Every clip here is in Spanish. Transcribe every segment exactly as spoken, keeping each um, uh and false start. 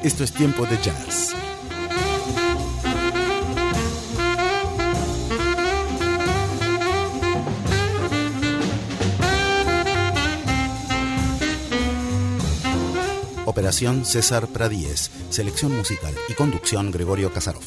Esto es Tiempo de Jazz. Operación César Pradíez, selección musical y conducción Gregorio Kasarov.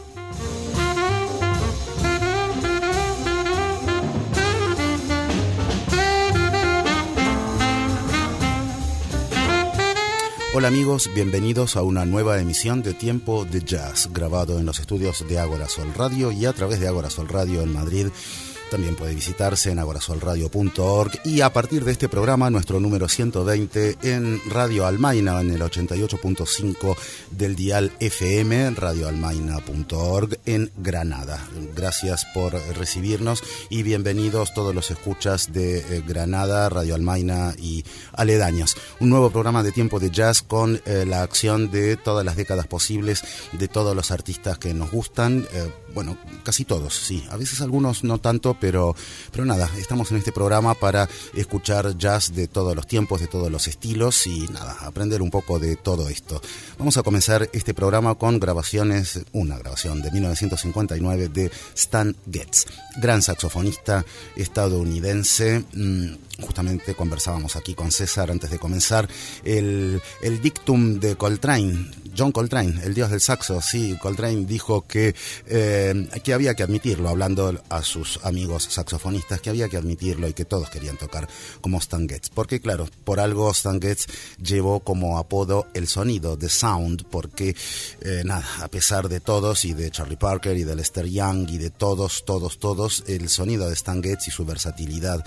Hola amigos, bienvenidos a una nueva emisión de Tiempo de Jazz, grabado en los estudios de Ágora Sol Radio y a través de Ágora Sol Radio en Madrid. También puede visitarse en agorasolradio punto org y a partir de este programa, nuestro número ciento veinte en Radio Almaina, en el ochenta y ocho punto cinco del dial F M, radio almaina punto org en Granada. Gracias por recibirnos y bienvenidos todos los escuchas de eh, Granada, Radio Almaina y aledaños. Un nuevo programa de Tiempo de Jazz con eh, la acción de todas las décadas posibles, de todos los artistas que nos gustan, eh, bueno, casi todos, sí, a veces algunos no tanto, pero, pero nada, estamos en este programa para escuchar jazz de todos los tiempos, de todos los estilos y nada, aprender un poco de todo esto. Vamos a comenzar este programa con grabaciones, una grabación de mil novecientos cincuenta y nueve de Stan Getz, gran saxofonista estadounidense. Mmm, Justamente conversábamos aquí con César antes de comenzar el, el dictum de Coltrane, John Coltrane, el dios del saxo. Sí, Coltrane dijo que, eh, que había que admitirlo, hablando a sus amigos saxofonistas, que había que admitirlo y que todos querían tocar como Stan Getz. Porque claro, por algo Stan Getz llevó como apodo el sonido, The Sound, porque eh, nada, a pesar de todos y de Charlie Parker y de Lester Young y de todos, todos, todos, el sonido de Stan Getz y su versatilidad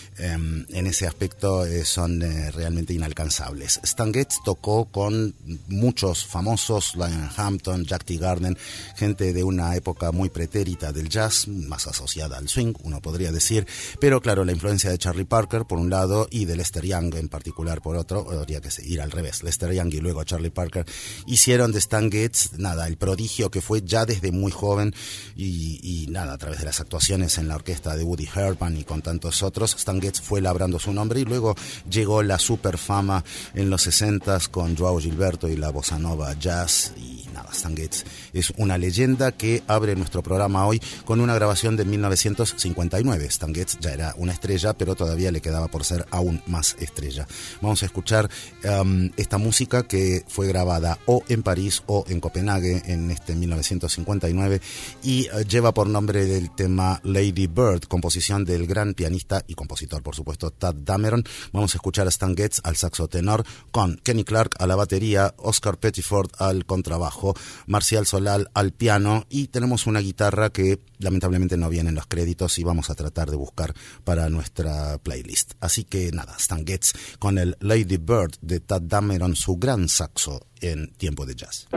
Um, en ese aspecto eh, son eh, realmente inalcanzables. Stan Getz tocó con muchos famosos, Lionel Hampton, Jack T. Garden, gente de una época muy pretérita del jazz, más asociada al swing, uno podría decir, pero claro, la influencia de Charlie Parker por un lado y de Lester Young en particular por otro, habría que ir al revés, Lester Young y luego Charlie Parker, hicieron de Stan Getz, nada, el prodigio que fue ya desde muy joven y, y nada, a través de las actuaciones en la orquesta de Woody Herman y con tantos otros, Stan Getz fue labrando su nombre y luego llegó la superfama en los sesentas con Joao Gilberto y la bossa nova jazz y nada, Stan Getz es una leyenda que abre nuestro programa hoy con una grabación de mil novecientos cincuenta y nueve. Stan Getz ya era una estrella, pero todavía le quedaba por ser aún más estrella. Vamos a escuchar um, esta música que fue grabada o en París o en Copenhague en este mil novecientos cincuenta y nueve y uh, lleva por nombre del tema Lady Bird, composición del gran pianista y compositor, por supuesto, Tadd Dameron. Vamos a escuchar a Stan Getz al saxo tenor, con Kenny Clarke a la batería, Oscar Pettiford al contrabajo, Marcial Solal al piano y tenemos una guitarra que lamentablemente no viene en los créditos y vamos a tratar de buscar para nuestra playlist. Así que nada, Stan Getz con el Lady Bird de Tadd Dameron, su gran saxo en Tiempo de Jazz.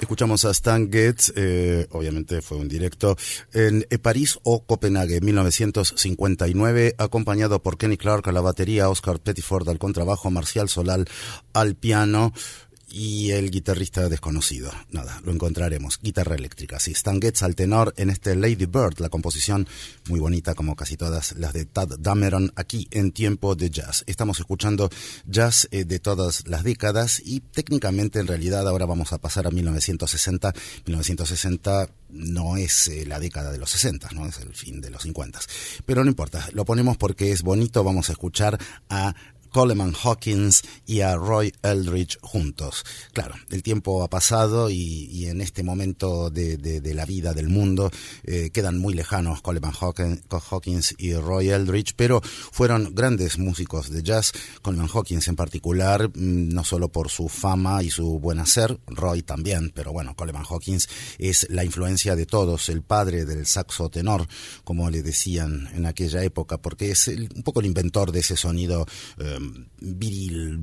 Escuchamos a Stan Getz, eh, obviamente fue un directo, en París o Copenhague, mil novecientos cincuenta y nueve, acompañado por Kenny Clarke a la batería, Oscar Pettiford al contrabajo, Marcial Solal al piano y el guitarrista desconocido. Nada, lo encontraremos. Guitarra eléctrica, sí. Stan Getz al tenor en este Lady Bird, la composición muy bonita como casi todas las de Tadd Dameron, aquí en Tiempo de Jazz. Estamos escuchando jazz eh, de todas las décadas y técnicamente en realidad ahora vamos a pasar a mil novecientos sesenta. mil novecientos sesenta no es eh, la década de los sesenta, no es el fin de los cincuenta. Pero no importa, lo ponemos porque es bonito. Vamos a escuchar a Coleman Hawkins y a Roy Eldridge juntos. Claro, el tiempo ha pasado y, y en este momento de, de, de la vida del mundo eh, quedan muy lejanos Coleman Hawkins y Roy Eldridge, pero fueron grandes músicos de jazz. Coleman Hawkins en particular, no solo por su fama y su buen hacer, Roy también, pero bueno, Coleman Hawkins es la influencia de todos, el padre del saxo tenor, como le decían en aquella época, porque es el, un poco el inventor de ese sonido eh, viril,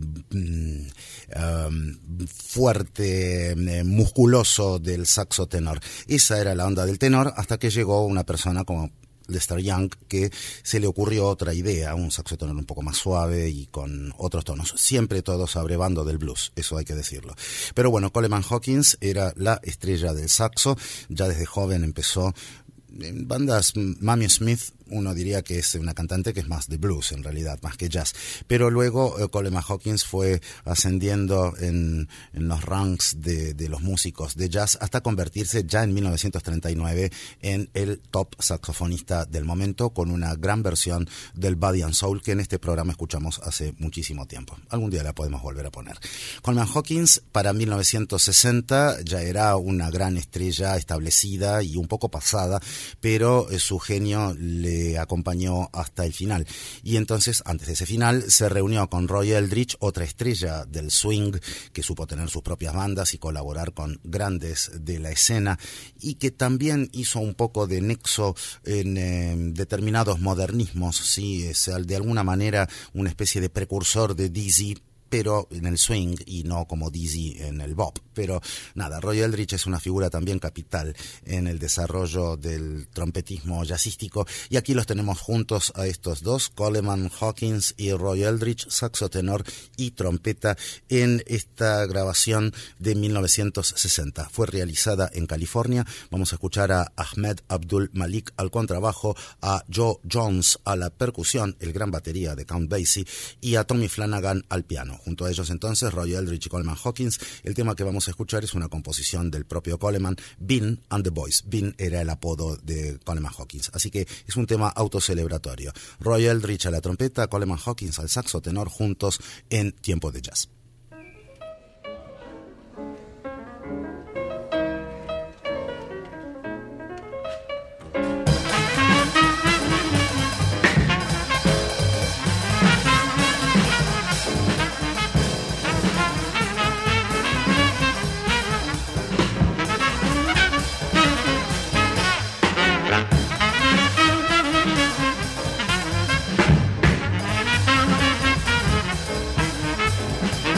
um, fuerte, eh, musculoso del saxo tenor. Esa era la onda del tenor hasta que llegó una persona como Lester Young, que se le ocurrió otra idea, un saxo tenor un poco más suave y con otros tonos, siempre todos abrevando del blues, eso hay que decirlo. Pero bueno, Coleman Hawkins era la estrella del saxo, ya desde joven empezó en bandas. Mamie Smith, uno diría que es una cantante que es más de blues en realidad, más que jazz, pero luego eh, Coleman Hawkins fue ascendiendo en, en los ranks de, de los músicos de jazz hasta convertirse ya en mil novecientos treinta y nueve en el top saxofonista del momento, con una gran versión del Body and Soul que en este programa escuchamos hace muchísimo tiempo. Algún día la podemos volver a poner. Coleman Hawkins para mil novecientos sesenta ya era una gran estrella establecida y un poco pasada, pero eh, su genio le acompañó hasta el final. Y entonces, antes de ese final, se reunió con Roy Eldridge, otra estrella del swing que supo tener sus propias bandas y colaborar con grandes de la escena, y que también hizo un poco de nexo en eh, determinados modernismos, sí, es de alguna manera una especie de precursor de Dizzy, pero en el swing y no como Dizzy en el bop. Pero nada, Roy Eldridge es una figura también capital en el desarrollo del trompetismo jazzístico, y aquí los tenemos juntos a estos dos, Coleman Hawkins y Roy Eldridge, saxo tenor y trompeta, en esta grabación de mil novecientos sesenta. Fue realizada en California. Vamos a escuchar a Ahmed Abdul Malik al contrabajo, a Joe Jones a la percusión, el gran batería de Count Basie, y a Tommy Flanagan al piano. Junto a ellos entonces Roy Eldridge y Coleman Hawkins. El tema que vamos a escuchar es una composición del propio Coleman, Bean and the Boys. Bean era el apodo de Coleman Hawkins, así que es un tema autocelebratorio. Roy Eldridge a la trompeta, Coleman Hawkins al saxo tenor, juntos en Tiempo de Jazz. Bye.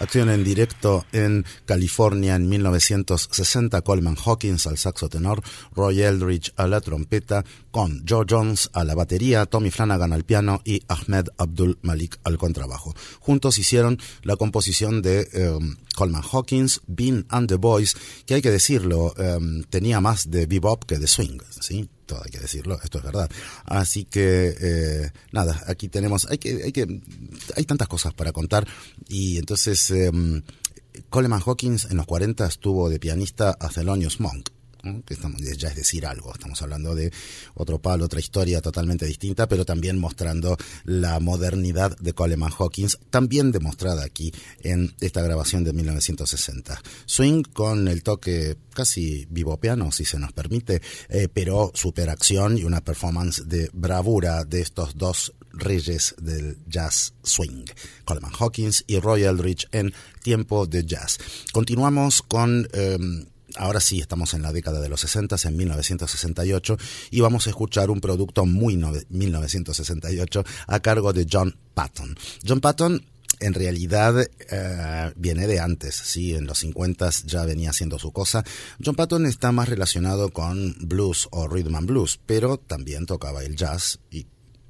Acción en directo en California en mil novecientos sesenta, Coleman Hawkins al saxo tenor, Roy Eldridge a la trompeta, con Joe Jones a la batería, Tommy Flanagan al piano y Ahmed Abdul Malik al contrabajo. Juntos hicieron la composición de um, Coleman Hawkins, Bean and the Boys, que hay que decirlo, um, tenía más de bebop que de swing, ¿sí? Todo hay que decirlo, esto es verdad. Así que, eh, nada, aquí tenemos, hay que, hay que, hay tantas cosas para contar, y entonces eh, Coleman Hawkins en los cuarenta estuvo de pianista a Thelonious Monk, ¿no? Que estamos, ya es decir algo, estamos hablando de otro palo, otra historia totalmente distinta, pero también mostrando la modernidad de Coleman Hawkins, también demostrada aquí en esta grabación de mil novecientos sesenta. Swing con el toque casi bibopiano, si se nos permite, eh, pero superacción y una performance de bravura de estos dos reyes del jazz swing, Coleman Hawkins y Roy Eldridge en Tiempo de Jazz. Continuamos con... Eh, Ahora sí, estamos en la década de los sesenta, en mil novecientos sesenta y ocho, y vamos a escuchar un producto muy no, mil novecientos sesenta y ocho a cargo de John Patton. John Patton en realidad eh, viene de antes, sí, en los cincuenta ya venía haciendo su cosa. John Patton está más relacionado con blues o rhythm and blues, pero también tocaba el jazz y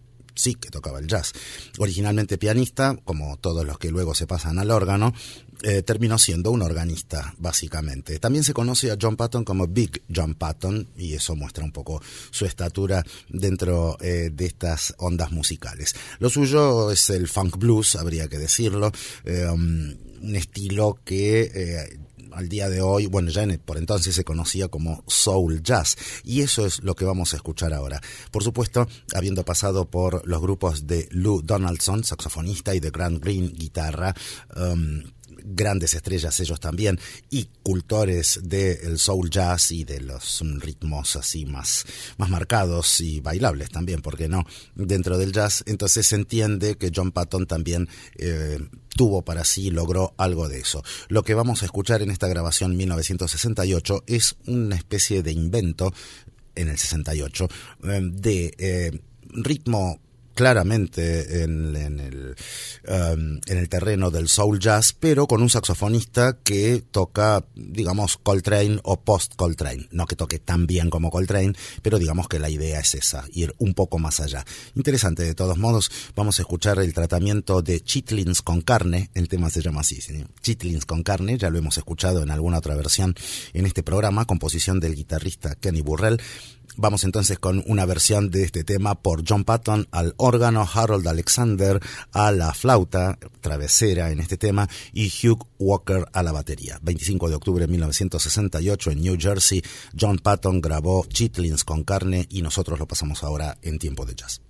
sí que tocaba el jazz. Originalmente pianista, como todos los que luego se pasan al órgano, eh, terminó siendo un organista, básicamente. También se conoce a John Patton como Big John Patton, y eso muestra un poco su estatura dentro eh, de estas ondas musicales. Lo suyo es el funk blues, habría que decirlo, eh, um, un estilo que... Eh, al día de hoy, bueno, ya en, por entonces se conocía como soul jazz, y eso es lo que vamos a escuchar ahora. Por supuesto, habiendo pasado por los grupos de Lou Donaldson, saxofonista, y de Grant Green, guitarra, um, grandes estrellas ellos también, y cultores del soul jazz y de los ritmos así más, más marcados y bailables también, ¿por qué no?, dentro del jazz. Entonces se entiende que John Patton también eh, tuvo para sí, logró algo de eso. Lo que vamos a escuchar en esta grabación mil novecientos sesenta y ocho es una especie de invento en el sesenta y ocho eh, de eh, ritmo claramente en, en, el, um, en el terreno del soul jazz, pero con un saxofonista que toca, digamos, Coltrane o post-Coltrane. No que toque tan bien como Coltrane, pero digamos que la idea es esa, ir un poco más allá. Interesante, de todos modos. Vamos a escuchar el tratamiento de Chitlins con carne. El tema se llama así, ¿sí? Chitlins con carne, ya lo hemos escuchado en alguna otra versión en este programa, composición del guitarrista Kenny Burrell. Vamos entonces con una versión de este tema por John Patton al órgano, Harold Alexander a la flauta travesera en este tema y Hugh Walker a la batería. veinticinco de octubre de mil novecientos sesenta y ocho en New Jersey, John Patton grabó Chitlins con carne, y nosotros lo pasamos ahora en Tiempo de Jazz.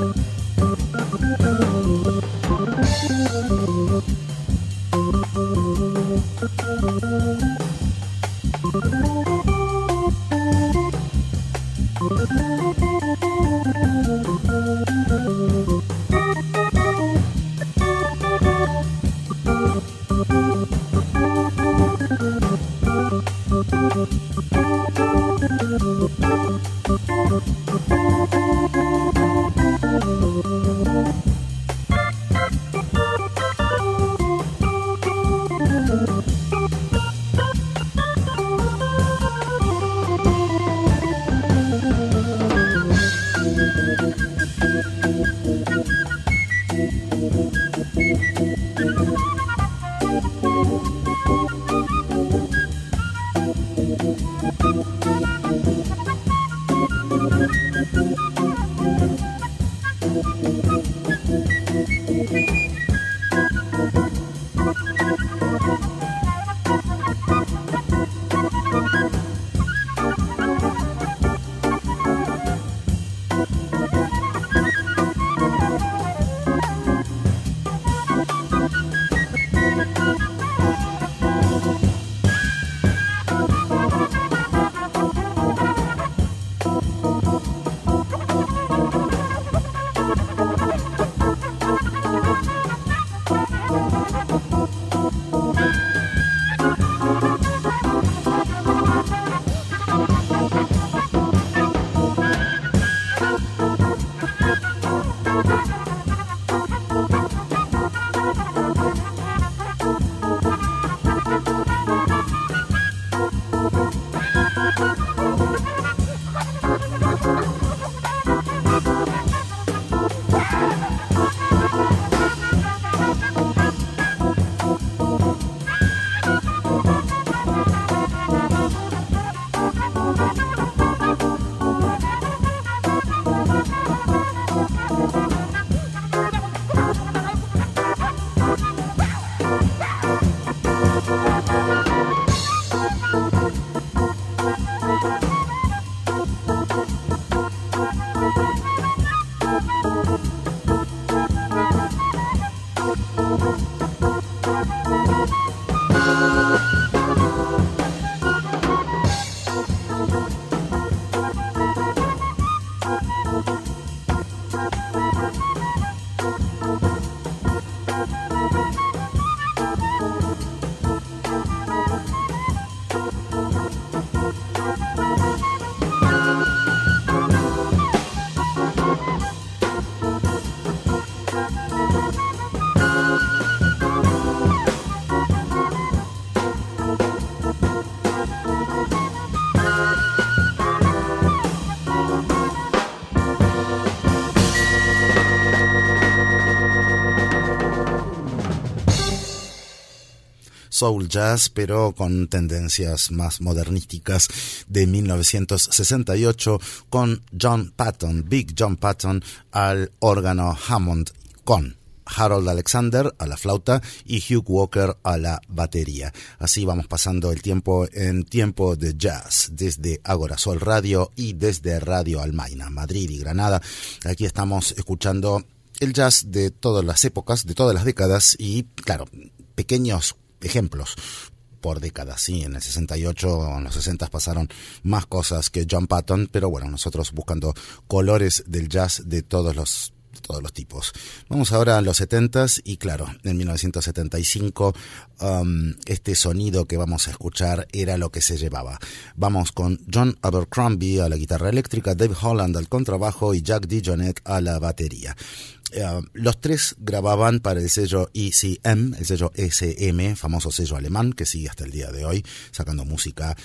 Soul jazz, pero con tendencias más modernísticas, de mil novecientos sesenta y ocho, con John Patton, Big John Patton, al órgano Hammond, con Harold Alexander a la flauta y Hugh Walker a la batería. Así vamos pasando el tiempo en Tiempo de Jazz, desde Ágora Sol Radio y desde Radio Almaina, Madrid y Granada. Aquí estamos escuchando el jazz de todas las épocas, de todas las décadas y, claro, pequeños ejemplos por décadas, sí, en el sesenta y ocho, en los sesenta pasaron más cosas que John Patton, pero bueno, nosotros buscando colores del jazz de todos los de todos los tipos. Vamos ahora a los setentas y claro, en mil novecientos setenta y cinco um, este sonido que vamos a escuchar era lo que se llevaba. Vamos con John Abercrombie a la guitarra eléctrica, Dave Holland al contrabajo y Jack DeJohnette a la batería. Uh, los tres grababan para el sello E C M, el sello S M, famoso sello alemán que sigue hasta el día de hoy, sacando música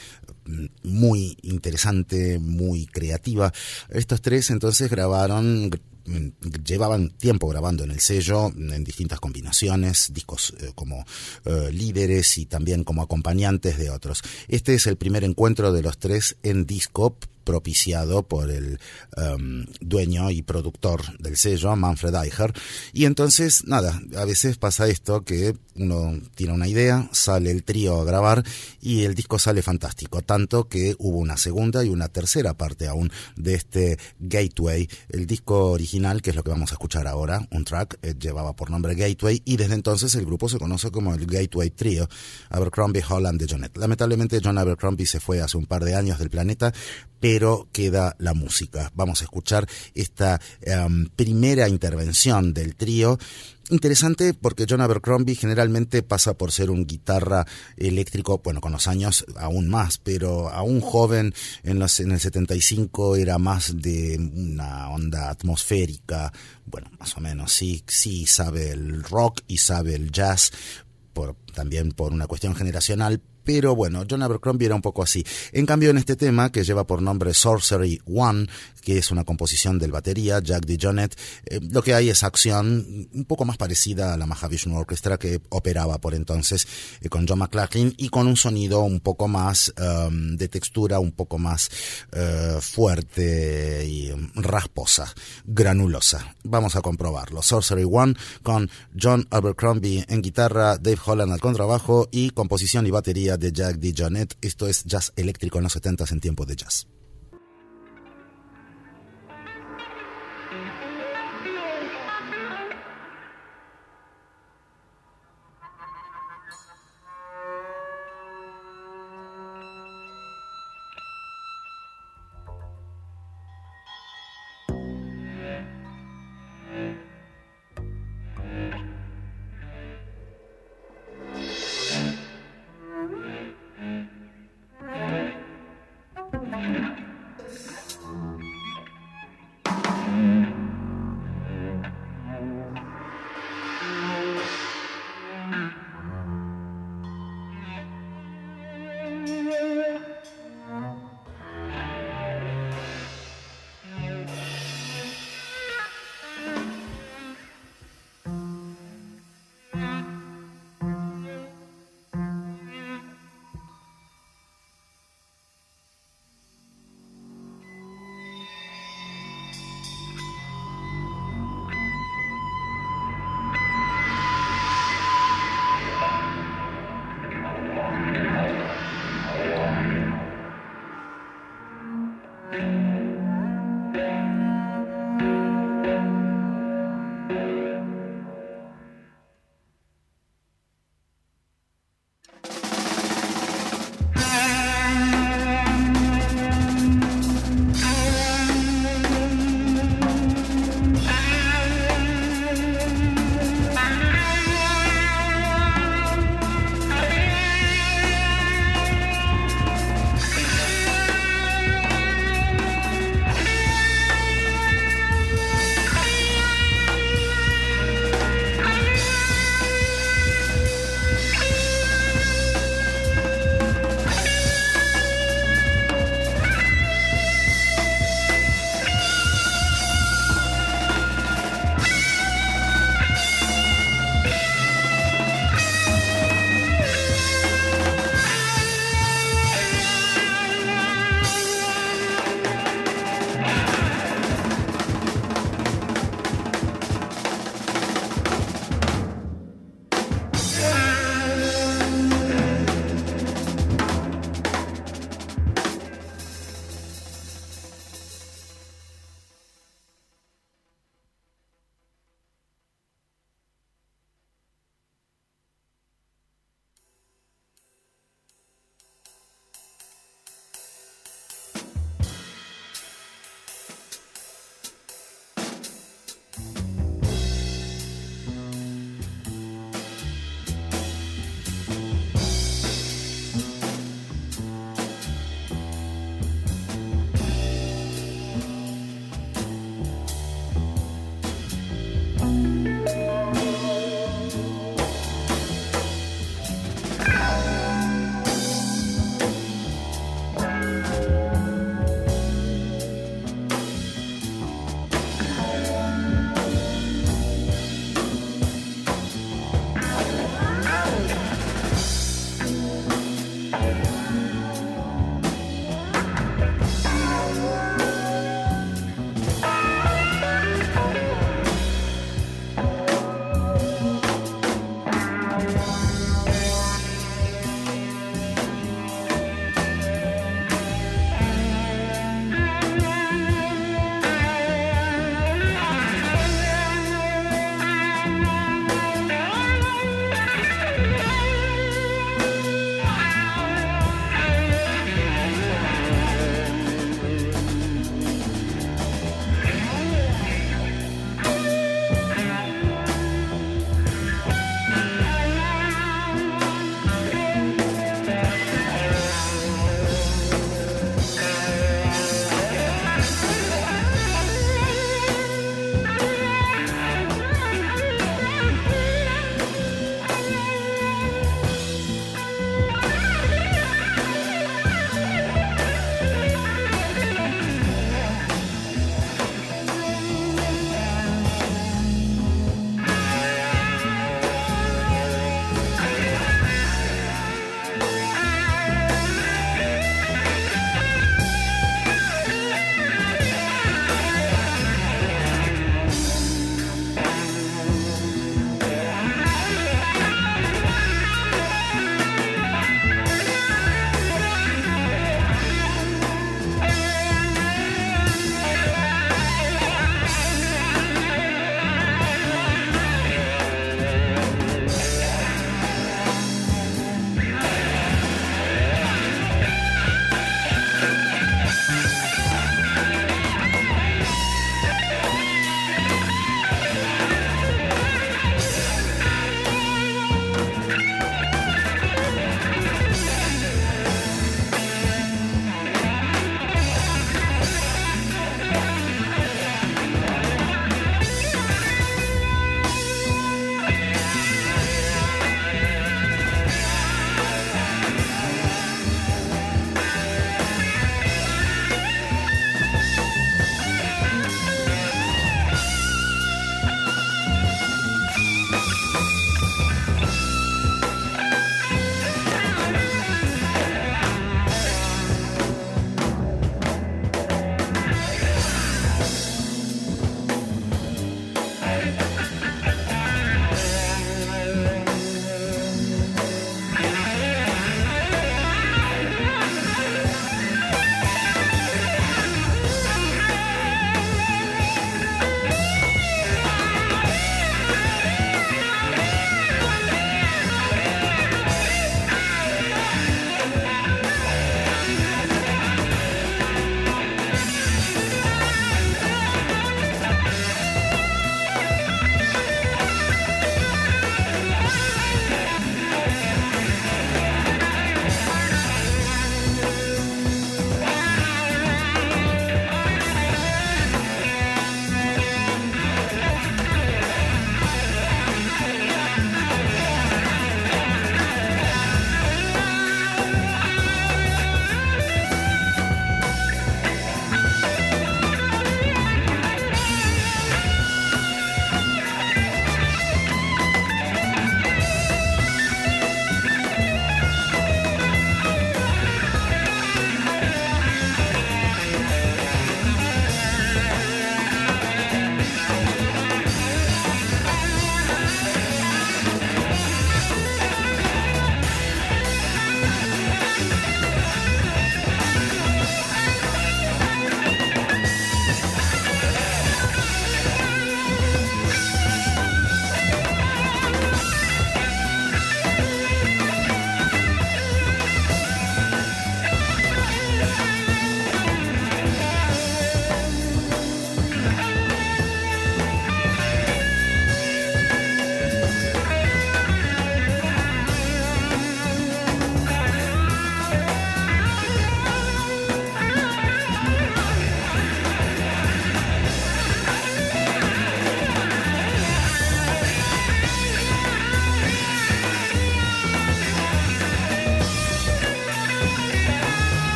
muy interesante, muy creativa. Estos tres entonces grabaron, llevaban tiempo grabando en el sello, en distintas combinaciones, discos eh, como eh, líderes y también como acompañantes de otros. Este es el primer encuentro de los tres en disco, propiciado por el um, dueño y productor del sello, Manfred Eicher. Y entonces, nada, a veces pasa esto, que uno tiene una idea, sale el trío a grabar y el disco sale fantástico, tanto que hubo una segunda y una tercera parte aún de este Gateway. El disco original, que es lo que vamos a escuchar ahora, un track, eh, llevaba por nombre Gateway, y desde entonces el grupo se conoce como el Gateway Trio, Abercrombie, Holland, DeJohnette. Lamentablemente John Abercrombie se fue hace un par de años del planeta, pero queda la música. Vamos a escuchar esta um, primera intervención del trío. Interesante porque John Abercrombie generalmente pasa por ser un guitarra eléctrico, bueno, con los años aún más, pero aún joven, en, los, en el setenta y cinco era más de una onda atmosférica, bueno, más o menos, sí, sí sabe el rock y sabe el jazz, por, también por una cuestión generacional. Pero bueno, John Abercrombie era un poco así. En cambio, en este tema, que lleva por nombre Sorcery One, que es una composición del batería, Jack DeJohnette, eh, lo que hay es acción un poco más parecida a la Mahavishnu Orchestra que operaba por entonces eh, con John McLaughlin, y con un sonido un poco más um, de textura, un poco más uh, fuerte y rasposa, granulosa. Vamos a comprobarlo. Sorcery One con John Abercrombie en guitarra, Dave Holland al contrabajo y composición y batería de Jack DeJohnette. Esto es jazz eléctrico en los setentas en tiempo de jazz. Thank you.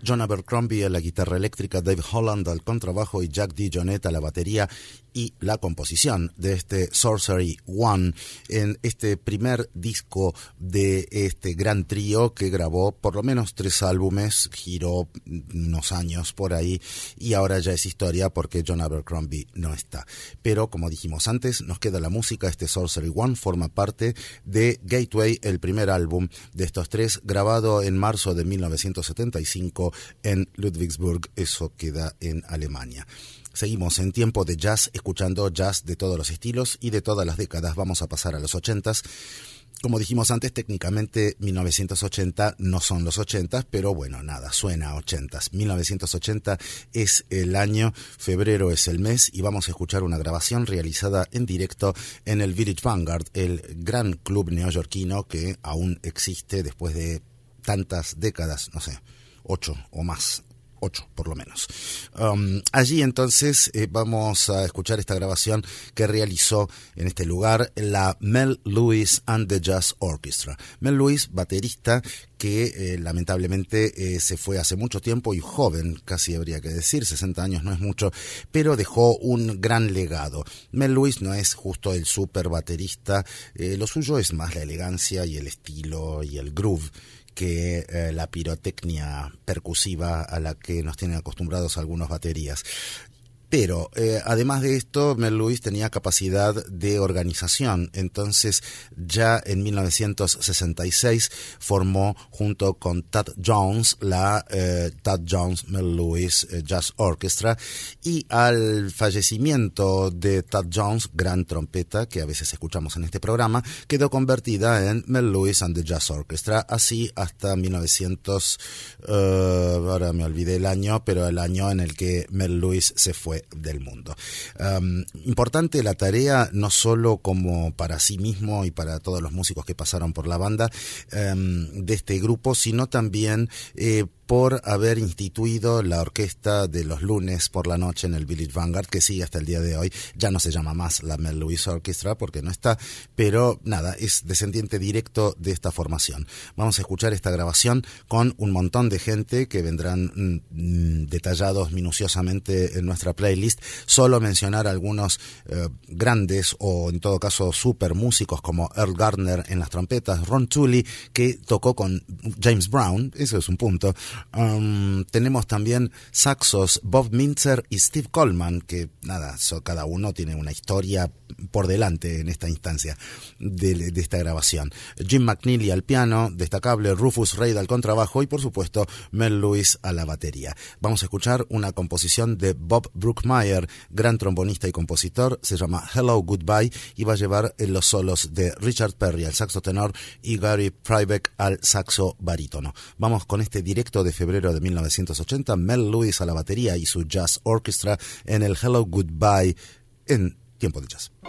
John Abercrombie a la guitarra eléctrica, Dave Holland al contrabajo y Jack DeJohnette a la batería, y la composición de este Sorcery One en este primer disco de este gran trío que grabó por lo menos tres álbumes, giró unos años por ahí y ahora ya es historia porque John Abercrombie no está. Pero como dijimos antes, nos queda la música. Este Sorcery One forma parte de Gateway, el primer álbum de estos tres, grabado en marzo de mil novecientos setenta y cinco en Ludwigsburg. Eso queda en Alemania. Seguimos en tiempo de jazz, escuchando jazz de todos los estilos y de todas las décadas. Vamos a pasar a los ochentas. Como dijimos antes, técnicamente mil novecientos ochenta no son los ochentas, pero bueno, nada, suena a ochentas. mil novecientos ochenta es el año, febrero es el mes, y vamos a escuchar una grabación realizada en directo en el Village Vanguard, el gran club neoyorquino que aún existe después de tantas décadas, no sé, ocho o más. Ocho, por lo menos. Um, allí entonces eh, vamos a escuchar esta grabación que realizó en este lugar la Mel Lewis and the Jazz Orchestra. Mel Lewis, baterista que eh, lamentablemente eh, se fue hace mucho tiempo y joven, casi habría que decir, sesenta años no es mucho, pero dejó un gran legado. Mel Lewis no es justo el super baterista, eh, lo suyo es más la elegancia y el estilo y el groove que eh, la pirotecnia percusiva a la que nos tienen acostumbrados algunos baterías. Pero eh, además de esto, Mel Lewis tenía capacidad de organización. Entonces, ya en mil novecientos sesenta y seis formó junto con Thad Jones la eh, Thad Jones Mel Lewis eh, Jazz Orchestra, y al fallecimiento de Thad Jones, gran trompeta que a veces escuchamos en este programa, quedó convertida en Mel Lewis and the Jazz Orchestra, así hasta mil novecientos, uh, ahora me olvidé el año, pero el año en el que Mel Lewis se fue del mundo. Um, importante la tarea, no solo como para sí mismo y para todos los músicos que pasaron por la banda um, de este grupo, sino también eh, por haber instituido la orquesta de los lunes por la noche en el Village Vanguard, que sigue hasta el día de hoy. Ya no se llama más la Mel Lewis Orchestra porque no está, pero nada, es descendiente directo de esta formación. Vamos a escuchar esta grabación con un montón de gente que vendrán mm, detallados minuciosamente en nuestra playlist. Solo mencionar algunos eh, grandes o en todo caso super músicos como Earl Gardner en las trompetas, Ron Tooley que tocó con James Brown, eso es un punto. Um, tenemos también saxos Bob Mintzer y Steve Coleman, que nada, so, cada uno tiene una historia por delante en esta instancia de, de esta grabación. Jim McNeely al piano, destacable, Rufus Reid al contrabajo y por supuesto Mel Lewis a la batería. Vamos a escuchar una composición de Bob Brookmeyer, gran trombonista y compositor, se llama Hello Goodbye, y va a llevar en los solos de Richard Perry al saxo tenor y Gary Prybeck al saxo barítono. Vamos con este directo de febrero de mil novecientos ochenta, Mel Lewis a la batería y su Jazz Orchestra en el Hello Goodbye en Tiempo de Jazz.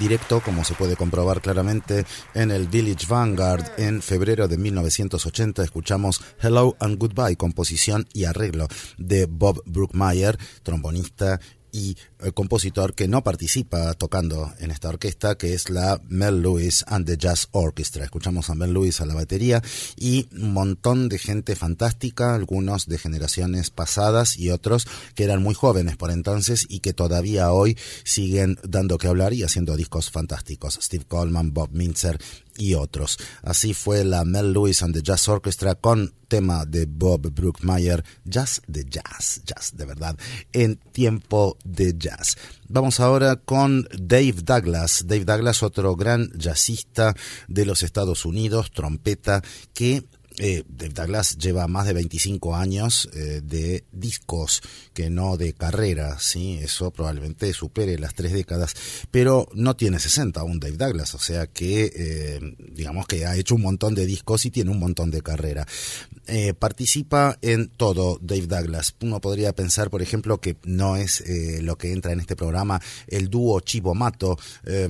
directo, como se puede comprobar claramente en el Village Vanguard en febrero de mil novecientos ochenta. Escuchamos Hello and Goodbye, composición y arreglo de Bob Brookmeyer, trombonista y el compositor que no participa tocando en esta orquesta, que es la Mel Lewis and the Jazz Orchestra. Escuchamos a Mel Lewis a la batería y un montón de gente fantástica, algunos de generaciones pasadas y otros que eran muy jóvenes por entonces y que todavía hoy siguen dando que hablar y haciendo discos fantásticos. Steve Coleman, Bob Mintzer y otros. Así fue la Mel Lewis and the Jazz Orchestra con tema de Bob Brookmeyer, jazz de jazz, jazz de verdad, en tiempo de jazz. Vamos ahora con Dave Douglas. Dave Douglas, otro gran jazzista de los Estados Unidos, trompeta, que Eh, Dave Douglas lleva más de veinticinco años eh, de discos, que no de carrera, ¿sí? Eso probablemente supere las tres décadas, pero no tiene sesenta aún Dave Douglas, o sea que eh, digamos que ha hecho un montón de discos y tiene un montón de carrera. Eh, participa en todo Dave Douglas. Uno podría pensar, por ejemplo, que no es eh, lo que entra en este programa el dúo Chibo Mato eh,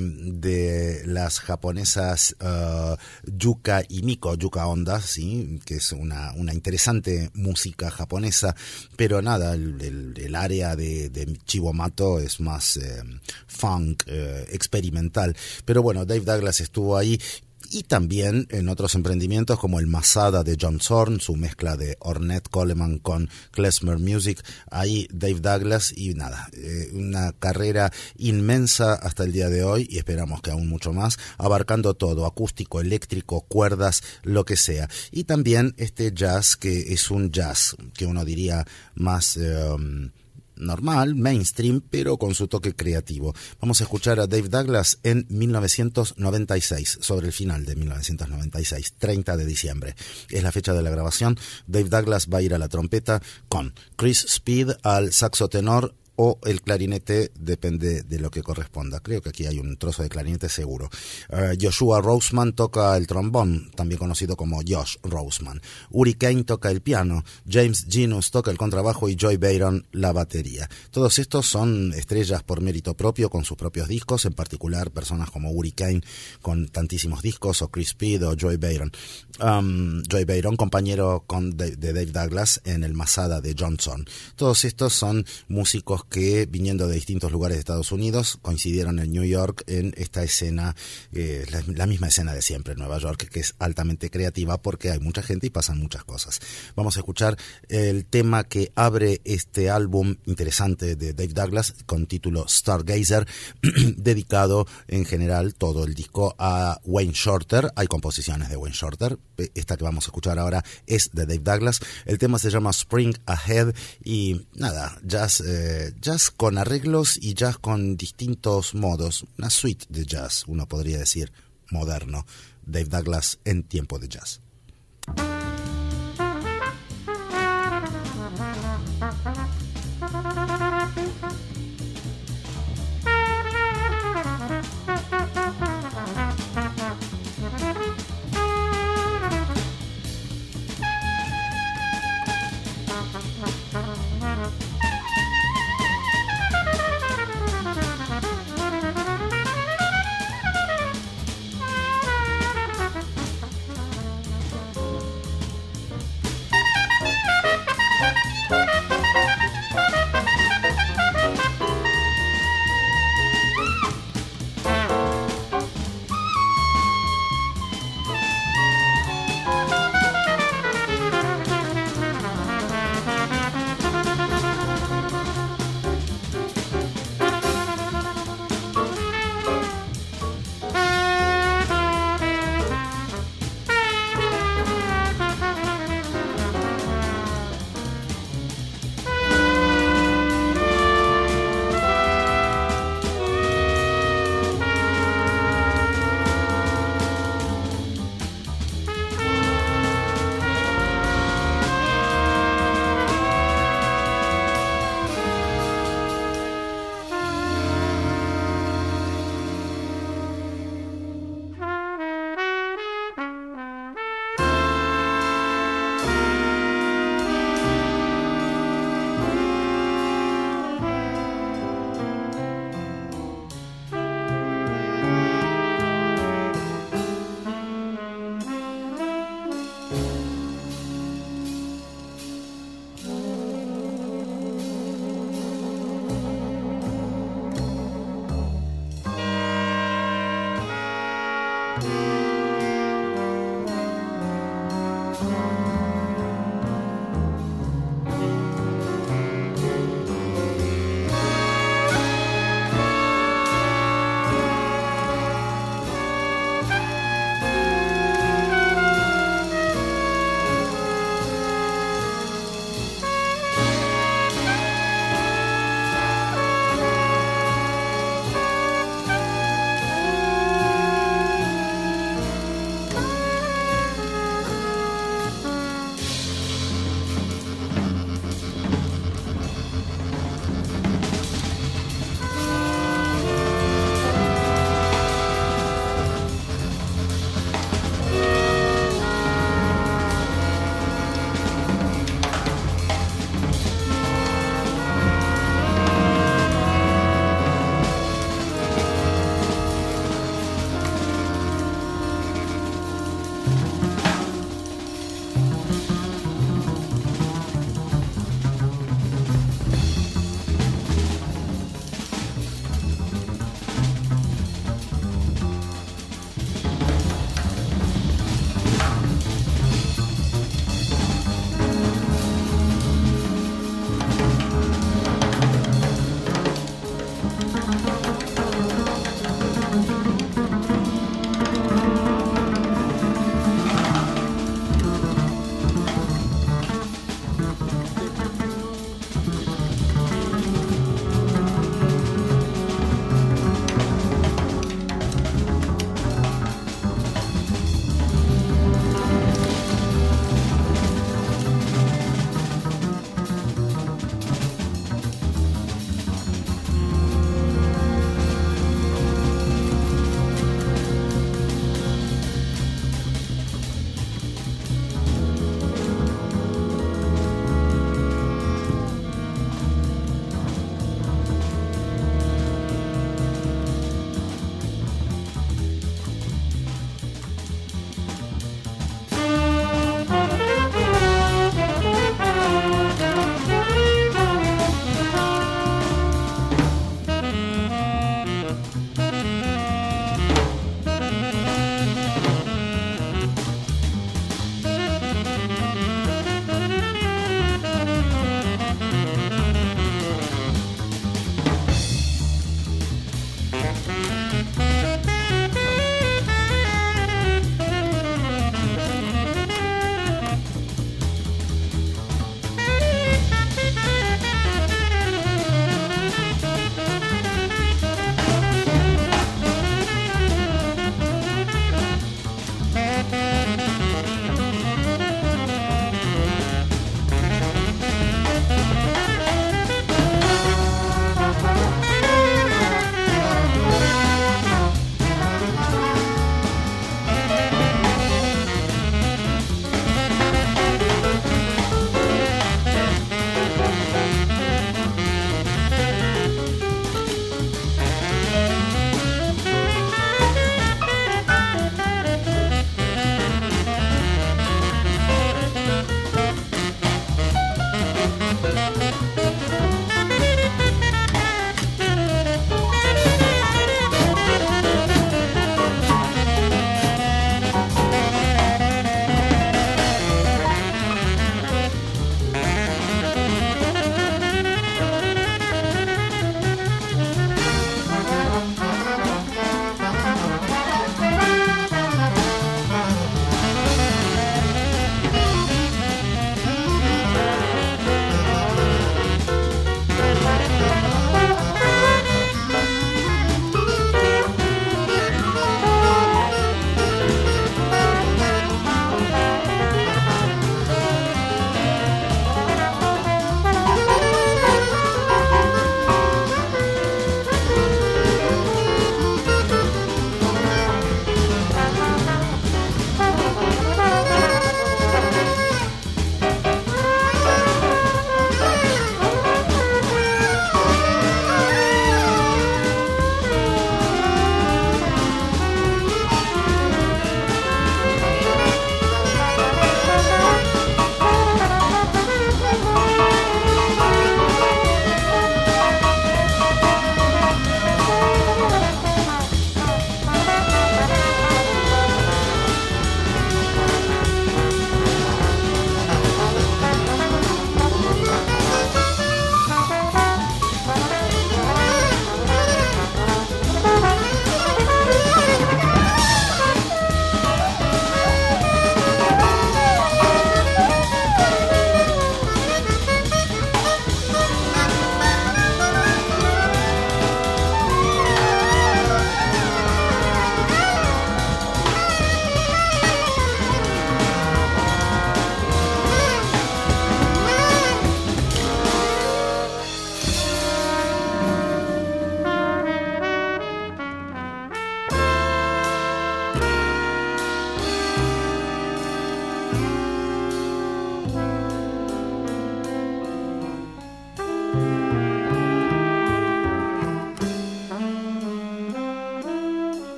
de las japonesas uh, Yuka y Miko, Yuka Honda, ¿sí? Que es una, una interesante música japonesa, pero nada, el, el, el área de, de Chibo Mato es más eh, funk, eh, experimental. Pero bueno, Dave Douglas estuvo ahí. Y también en otros emprendimientos como el Masada de John Zorn, su mezcla de Ornette Coleman con Klezmer Music, ahí Dave Douglas y nada, eh, una carrera inmensa hasta el día de hoy y esperamos que aún mucho más, abarcando todo, acústico, eléctrico, cuerdas, lo que sea. Y también este jazz que es un jazz que uno diría más Eh, normal, mainstream, pero con su toque creativo. Vamos a escuchar a Dave Douglas en mil novecientos noventa y seis, sobre el final de mil novecientos noventa y seis, treinta de diciembre. Es la fecha de la grabación. Dave Douglas va a ir a la trompeta con Chris Speed al saxo tenor o el clarinete, depende de lo que corresponda. Creo que aquí hay un trozo de clarinete seguro. Uh, Joshua Roseman toca el trombón, también conocido como Josh Roseman. Uri Kane toca el piano, James Genus toca el contrabajo y Joy Bayron la batería. Todos estos son estrellas por mérito propio con sus propios discos, en particular personas como Uri Kane con tantísimos discos, o Chris Speed o Joy Bayron. Um, Joy Bayron, compañero con de, de Dave Douglas en el Masada de John Zorn. Todos estos son músicos que viniendo de distintos lugares de Estados Unidos coincidieron en New York en esta escena, eh, la, la misma escena de siempre en Nueva York, que es altamente creativa porque hay mucha gente y pasan muchas cosas. Vamos a escuchar el tema que abre este álbum interesante de Dave Douglas con título Stargazer, dedicado en general todo el disco a Wayne Shorter. Hay composiciones de Wayne Shorter, esta que vamos a escuchar ahora es de Dave Douglas. El tema se llama Spring Ahead y nada, jazz eh, jazz con arreglos y jazz con distintos modos, una suite de jazz, uno podría decir, moderno. Dave Douglas en tiempo de jazz.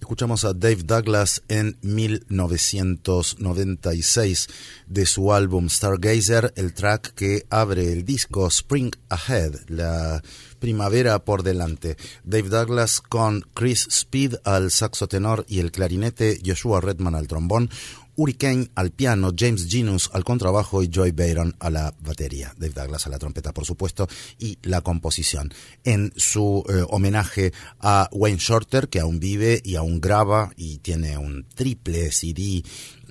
Escuchamos a Dave Douglas en mil novecientos noventa y seis de su álbum Stargazer, el track que abre el disco Spring Ahead, la primavera por delante. Dave Douglas con Chris Speed al saxo tenor y el clarinete, Joshua Redman al trombón, Hurricane al piano, James Genus al contrabajo y Joy Bayron a la batería. Dave Douglas a la trompeta, por supuesto, y la composición. En su eh, homenaje a Wayne Shorter, que aún vive y aún graba y tiene un triple C D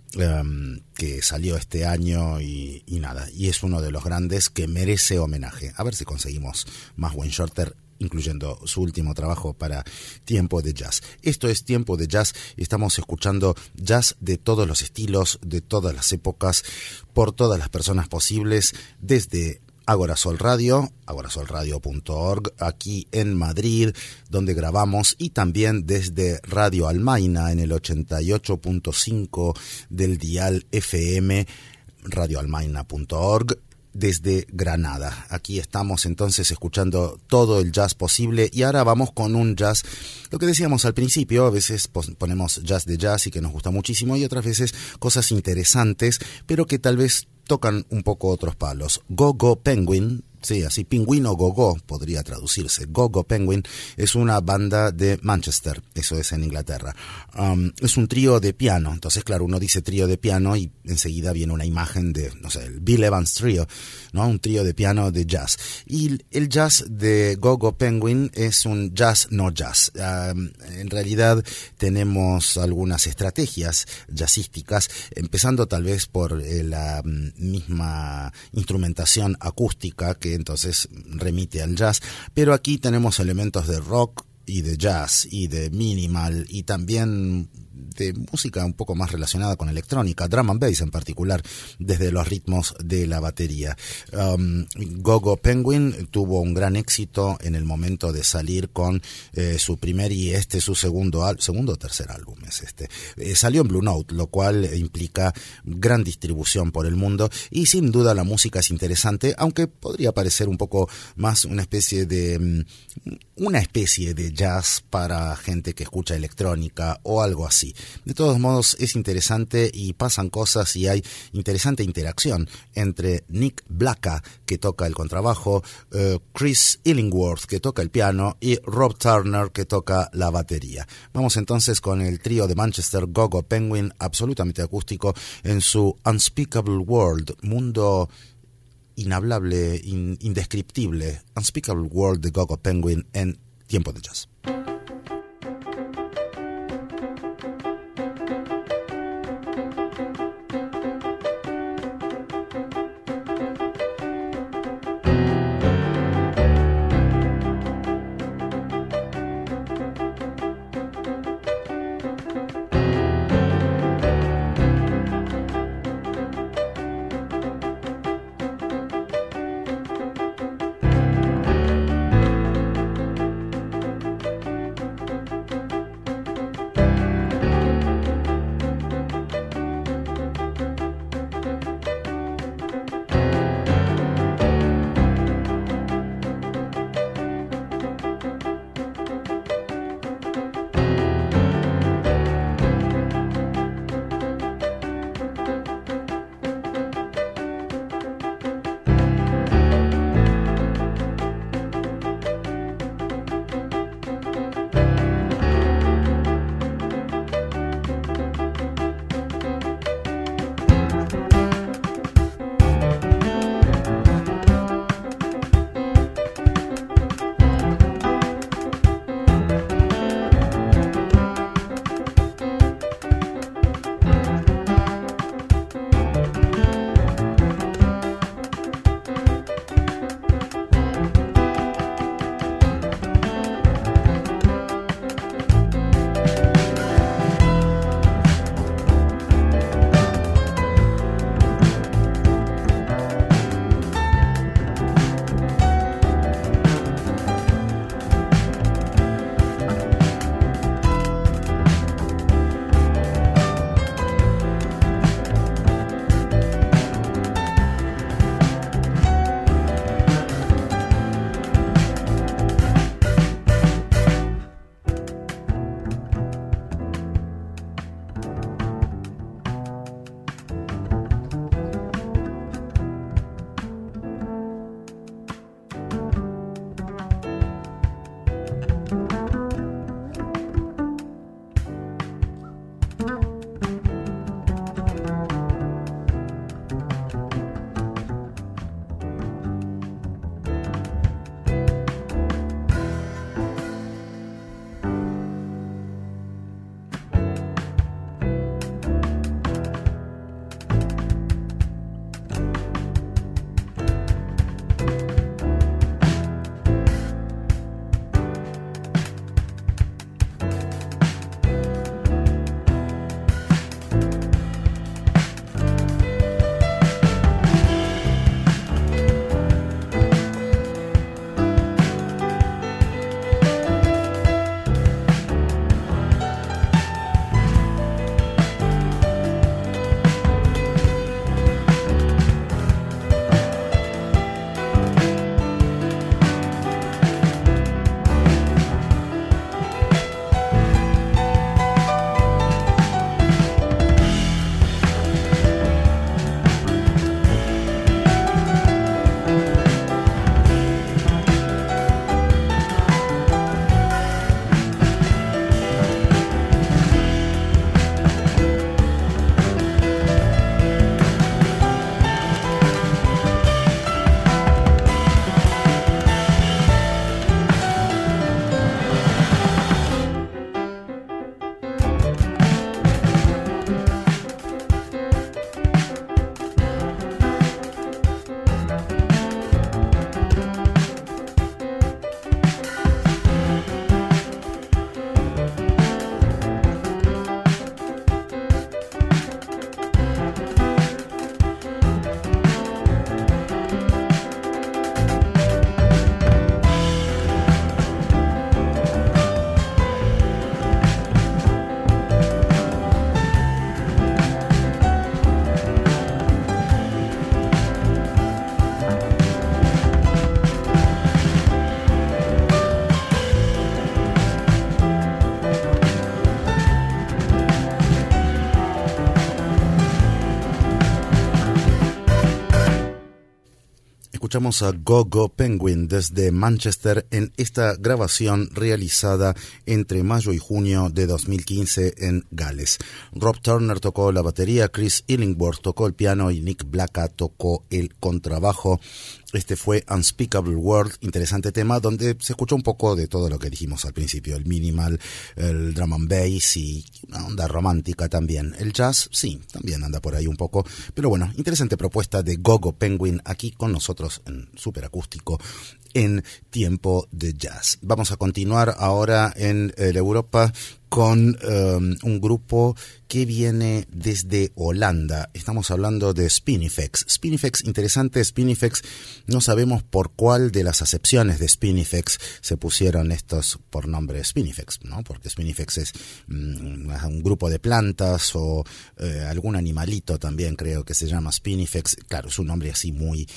um, que salió este año y, y nada. Y es uno de los grandes que merece homenaje. A ver si conseguimos más Wayne Shorter, incluyendo su último trabajo para Tiempo de Jazz. Esto es Tiempo de Jazz y estamos escuchando jazz de todos los estilos, de todas las épocas, por todas las personas posibles, desde Ágora Sol Radio, agorasolradio punto org, aquí en Madrid, donde grabamos, y también desde Radio Almaina en el ochenta y ocho punto cinco del dial F M, radio almaina punto org, desde Granada. Aquí estamos entonces escuchando todo el jazz posible y ahora vamos con un jazz, lo que decíamos al principio, a veces ponemos jazz de jazz y que nos gusta muchísimo y otras veces cosas interesantes, pero que tal vez tocan un poco otros palos. Go Go Penguin, sí, así pingüino go-go podría traducirse. Go Go Penguin es una banda de Manchester, eso es en Inglaterra. Um, es un trío de piano, entonces claro, uno dice trío de piano y enseguida viene una imagen de, no sé, el Bill Evans Trio, ¿no? Un trío de piano de jazz. Y el jazz de Go Go Penguin es un jazz no jazz. Um, en realidad tenemos algunas estrategias jazzísticas, empezando tal vez por eh, la um, misma instrumentación acústica que entonces remite al jazz, pero aquí tenemos elementos de rock y de jazz y de minimal y también de música un poco más relacionada con electrónica, drum and bass en particular, desde los ritmos de la batería. Um, Go Go Penguin tuvo un gran éxito en el momento de salir con eh, su primer y este su segundo al, segundo o tercer álbum es este. Eh, salió en Blue Note, lo cual implica gran distribución por el mundo y sin duda la música es interesante, aunque podría parecer un poco más una especie de una especie de jazz para gente que escucha electrónica o algo así. De todos modos es interesante y pasan cosas y hay interesante interacción entre Nick Blacka, que toca el contrabajo, uh, Chris Illingworth, que toca el piano, y Rob Turner, que toca la batería. Vamos entonces con el trío de Manchester, Go Go Penguin, absolutamente acústico en su Unspeakable World, mundo inhablable, in, indescriptible, Unspeakable World de Go Go Penguin en Tiempo de Jazz. escuchamos a Go Go Penguin desde Manchester en esta grabación realizada entre mayo y junio de dos mil quince en Gales. Rob Turner tocó la batería, Chris Illingworth tocó el piano y Nick Blacka tocó el contrabajo. Este fue Unspeakable World, interesante tema donde se escuchó un poco de todo lo que dijimos al principio, el minimal, el drum and bass y una onda romántica también. El jazz, sí, también anda por ahí un poco, pero bueno, interesante propuesta de Go Go Penguin aquí con nosotros en Super Acústico en Tiempo de Jazz. Vamos a continuar ahora en eh, Europa con um, un grupo que viene desde Holanda. Estamos hablando de Spinifex. Spinifex, interesante, Spinifex, no sabemos por cuál de las acepciones de Spinifex se pusieron estos por nombre Spinifex, ¿no? Porque Spinifex es um, un grupo de plantas o eh, algún animalito también creo que se llama Spinifex. Claro, es un nombre así muy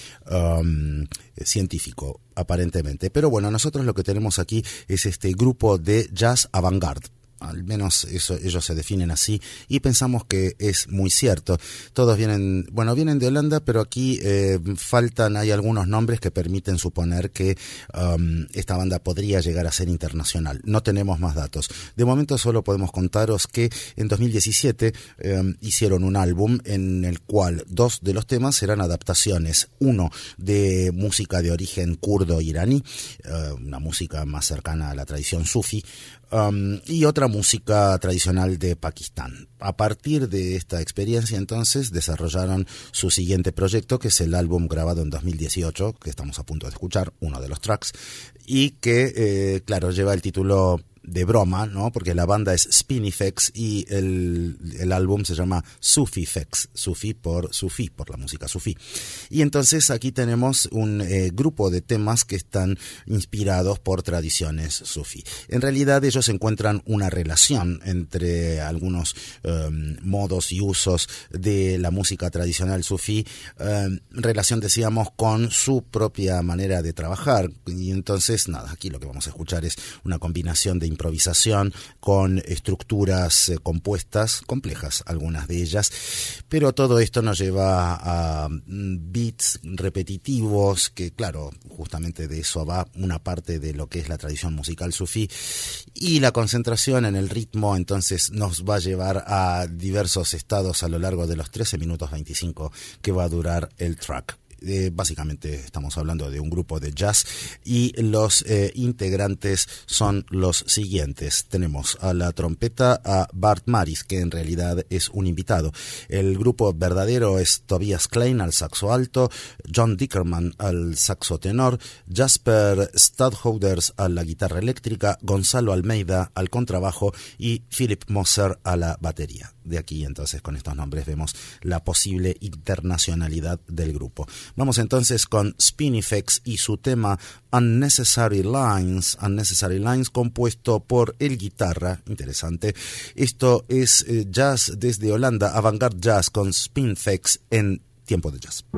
um, científico aparentemente. Pero bueno, nosotros lo que tenemos aquí es este grupo de jazz avant-garde. Al menos eso, ellos se definen así y pensamos que es muy cierto. Todos vienen, bueno, vienen de Holanda, pero aquí eh, faltan, hay algunos nombres que permiten suponer que um, esta banda podría llegar a ser internacional. No tenemos más datos. De momento solo podemos contaros que en dos mil diecisiete eh, hicieron un álbum en el cual dos de los temas eran adaptaciones. Uno de música de origen kurdo iraní, uh, una música más cercana a la tradición sufi, Um, y otra música tradicional de Pakistán. A partir de esta experiencia, entonces, desarrollaron su siguiente proyecto, que es el álbum grabado en dos mil dieciocho, que estamos a punto de escuchar, uno de los tracks, y que, eh, claro, lleva el título de broma, ¿no? Porque la banda es Spinifex y el, el álbum se llama Sufifex, Sufi por Sufi, por la música Sufi. Y entonces aquí tenemos un eh, grupo de temas que están inspirados por tradiciones Sufi. En realidad ellos encuentran una relación entre algunos eh, modos y usos de la música tradicional Sufi, eh, relación decíamos con su propia manera de trabajar. Y entonces nada, aquí lo que vamos a escuchar es una combinación de improvisación con estructuras eh, compuestas, complejas algunas de ellas, pero todo esto nos lleva a, a beats repetitivos, que claro, justamente de eso va una parte de lo que es la tradición musical sufí, y la concentración en el ritmo entonces nos va a llevar a diversos estados a lo largo de los trece minutos veinticinco que va a durar el track. Eh, básicamente estamos hablando de un grupo de jazz y los eh, integrantes son los siguientes. Tenemos a la trompeta a Bart Maris, que en realidad es un invitado. El grupo verdadero es Tobias Klein al saxo alto, John Dickerman al saxo tenor, Jasper Stadhouders a la guitarra eléctrica, Gonzalo Almeida al contrabajo y Philip Moser a la batería. De aquí entonces con estos nombres vemos la posible internacionalidad del grupo. Vamos entonces con Spinifex y su tema Unnecessary Lines, Unnecessary Lines, compuesto por el guitarra, interesante. Esto es eh, jazz desde Holanda, avant-garde jazz con Spinifex en Tiempo de Jazz.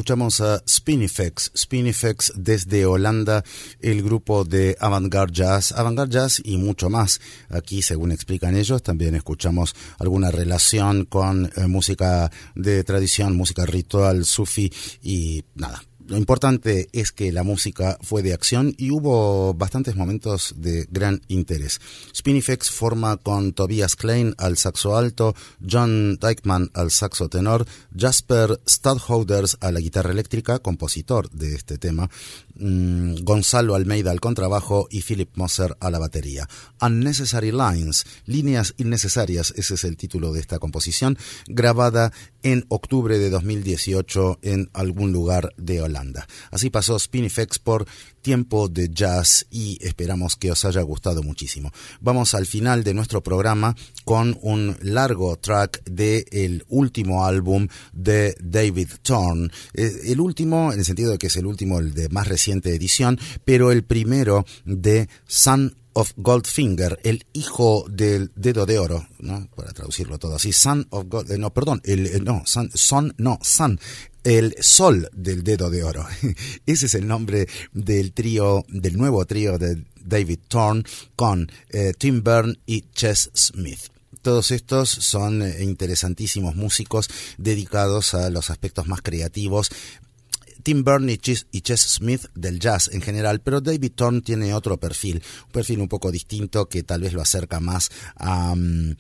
escuchamos a Spinifex, Spinifex desde Holanda, el grupo de avant-garde jazz, avant-garde jazz y mucho más. Aquí, según explican ellos, también escuchamos alguna relación con eh, música de tradición, música ritual, sufi y nada. Lo importante es que la música fue de acción y hubo bastantes momentos de gran interés. Spinifex forma con Tobias Klein al saxo alto, John Dykman al saxo tenor, Jasper Stadhouders a la guitarra eléctrica, compositor de este tema, mmm, Gonzalo Almeida al contrabajo y Philip Moser a la batería. Unnecessary Lines, líneas innecesarias, ese es el título de esta composición, grabada en octubre de dos mil dieciocho en algún lugar de Holanda. Así pasó Spinifex por Tiempo de Jazz y esperamos que os haya gustado muchísimo. Vamos al final de nuestro programa con un largo track del último álbum de David Thorne. El último, en el sentido de que es el último, el de más reciente edición, pero el primero de Son of Goldfinger, el hijo del dedo de oro, ¿no? Para traducirlo todo así, Son of Gold, eh, no, perdón, el, eh, no, son, son, no, Son, el sol del dedo de oro. Ese es el nombre del trío, del nuevo trío de David Thorne con eh, Tim Byrne y Ches Smith. Todos estos son eh, interesantísimos músicos dedicados a los aspectos más creativos. Tim Byrne y Ches, y Ches Smith del jazz en general, pero David Thorne tiene otro perfil, un perfil un poco distinto que tal vez lo acerca más a,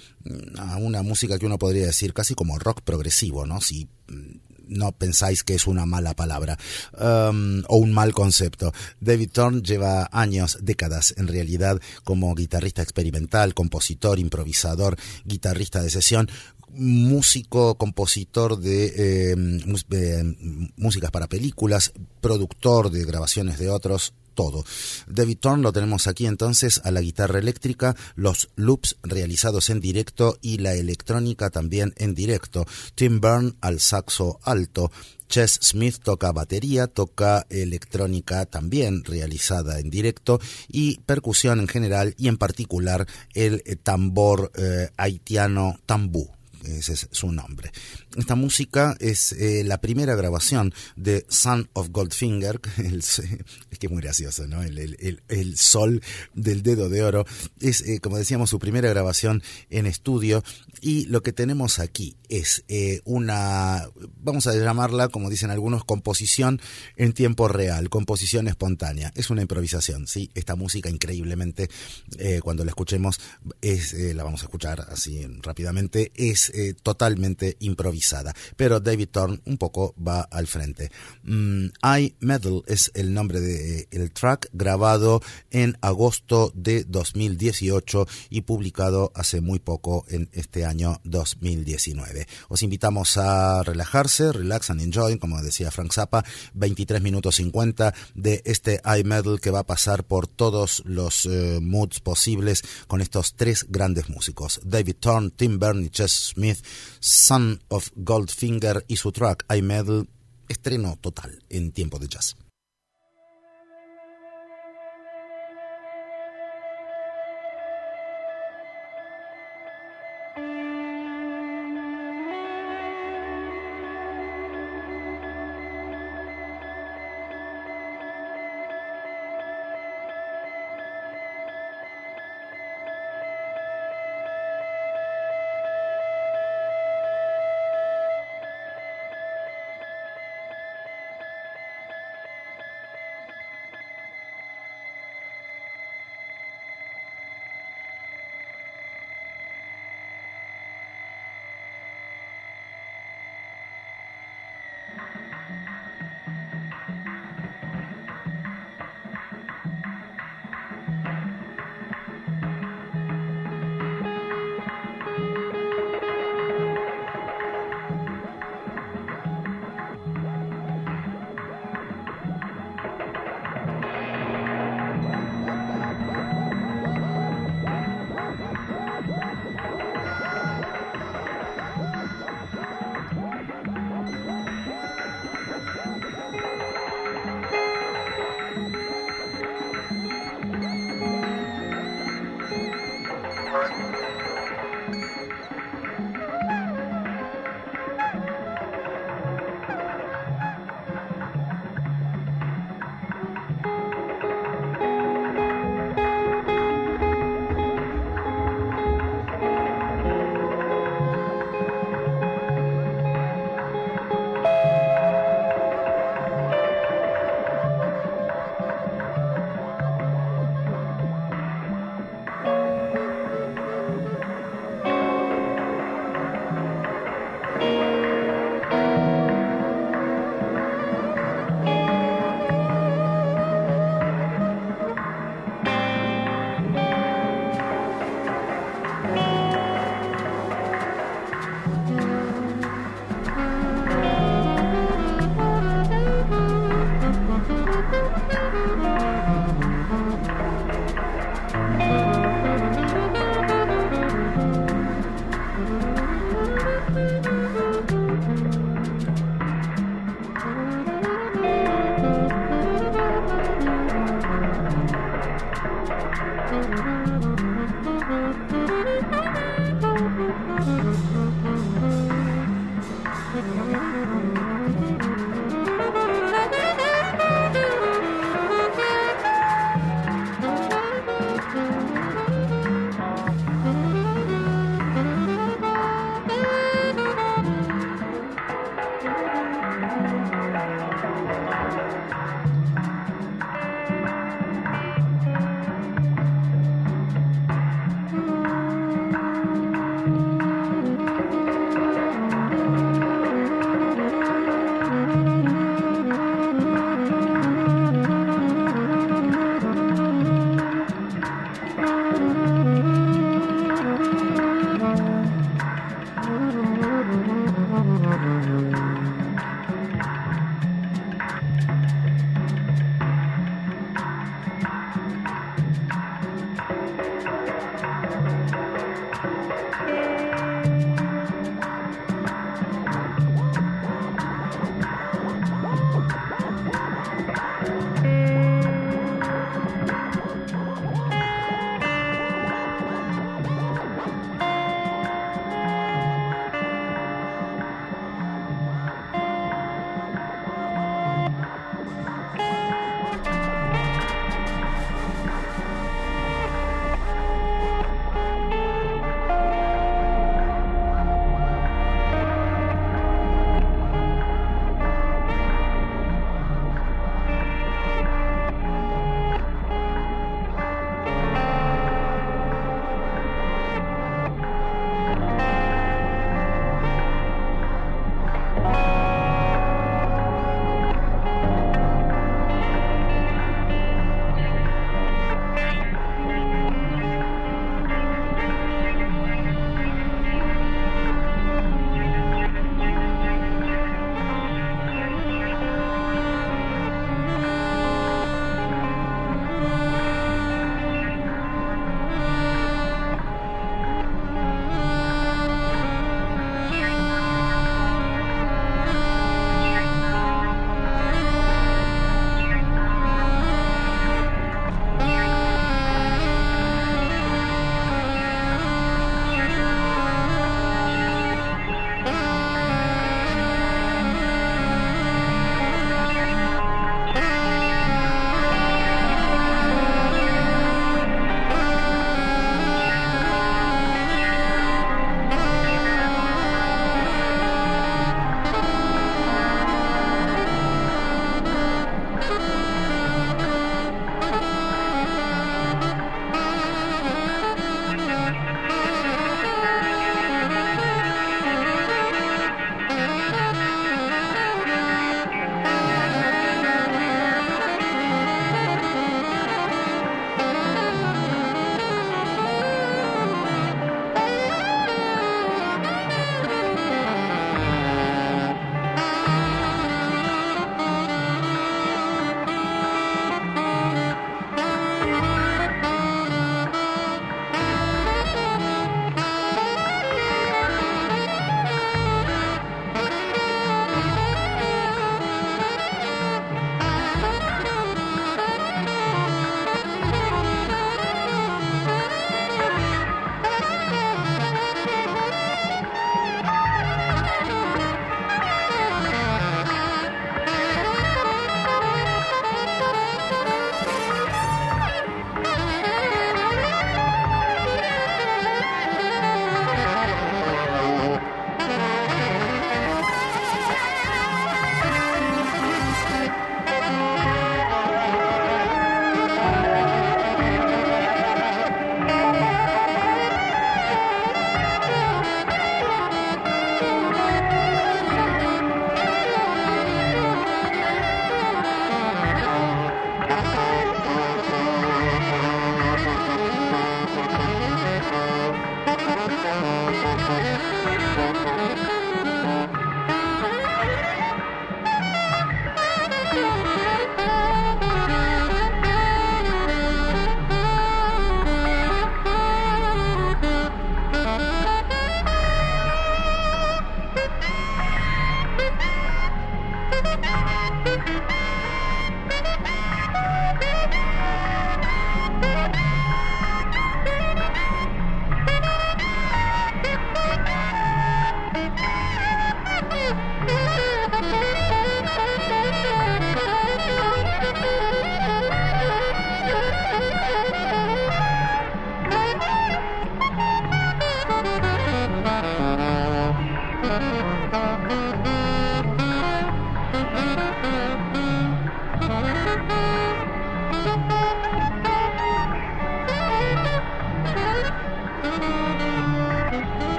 a una música que uno podría decir casi como rock progresivo, ¿no? Si no pensáis que es una mala palabra um, o un mal concepto. David Thorne lleva años, décadas en realidad, como guitarrista experimental, compositor, improvisador, guitarrista de sesión, músico, compositor de eh, eh, músicas para películas, productor de grabaciones de otros, todo. David Thorne lo tenemos aquí entonces a la guitarra eléctrica, los loops realizados en directo y la electrónica también en directo. Tim Byrne al saxo alto. Ches Smith toca batería, toca electrónica también realizada en directo y percusión en general y en particular el tambor eh, haitiano tambú. Ese es su nombre. Esta música es eh, la primera grabación de Son of Goldfinger, el, es que es muy gracioso, ¿no? El, el, el, el sol del dedo de oro. Es, eh, como decíamos, su primera grabación en estudio y lo que tenemos aquí es eh, una, vamos a llamarla, como dicen algunos, composición en tiempo real, composición espontánea. Es una improvisación, ¿sí? Esta música increíblemente, eh, cuando la escuchemos, es, eh, la vamos a escuchar así rápidamente, es Eh, totalmente improvisada, pero David Thorne un poco va al frente. Mm, I Meddle es el nombre del de, track, grabado en agosto de dos mil dieciocho y publicado hace muy poco en este año dos mil diecinueve. Os invitamos a relajarse, relax and enjoy, como decía Frank Zappa, veintitrés minutos cincuenta de este I Meddle que va a pasar por todos los eh, moods posibles con estos tres grandes músicos, David Thorne, Tim Byrne y Ches Smith, Son of Goldfinger y su track I Meddle, estreno total en Tiempo de Jazz.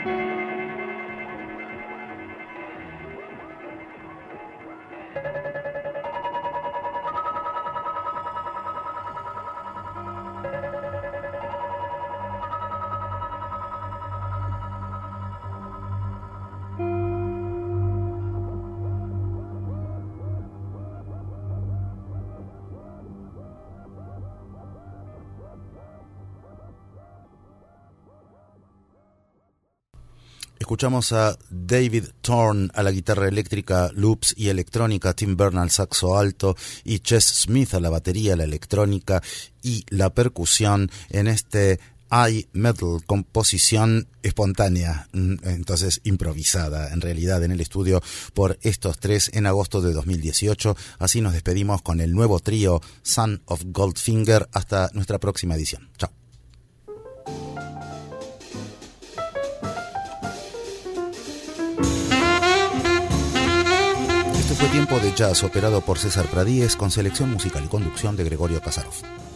Escuchamos a David Thorne a la guitarra eléctrica, loops y electrónica, Tim Bernal al saxo alto y Ches Smith a la batería, la electrónica y la percusión en este I-Metal, composición espontánea, entonces improvisada en realidad en el estudio por estos tres en agosto de dos mil dieciocho. Así nos despedimos con el nuevo trío Son of Goldfinger. Hasta nuestra próxima edición. Chao. Fue Tiempo de Jazz, operado por César Pradíez, con selección musical y conducción de Gregorio Kasarov.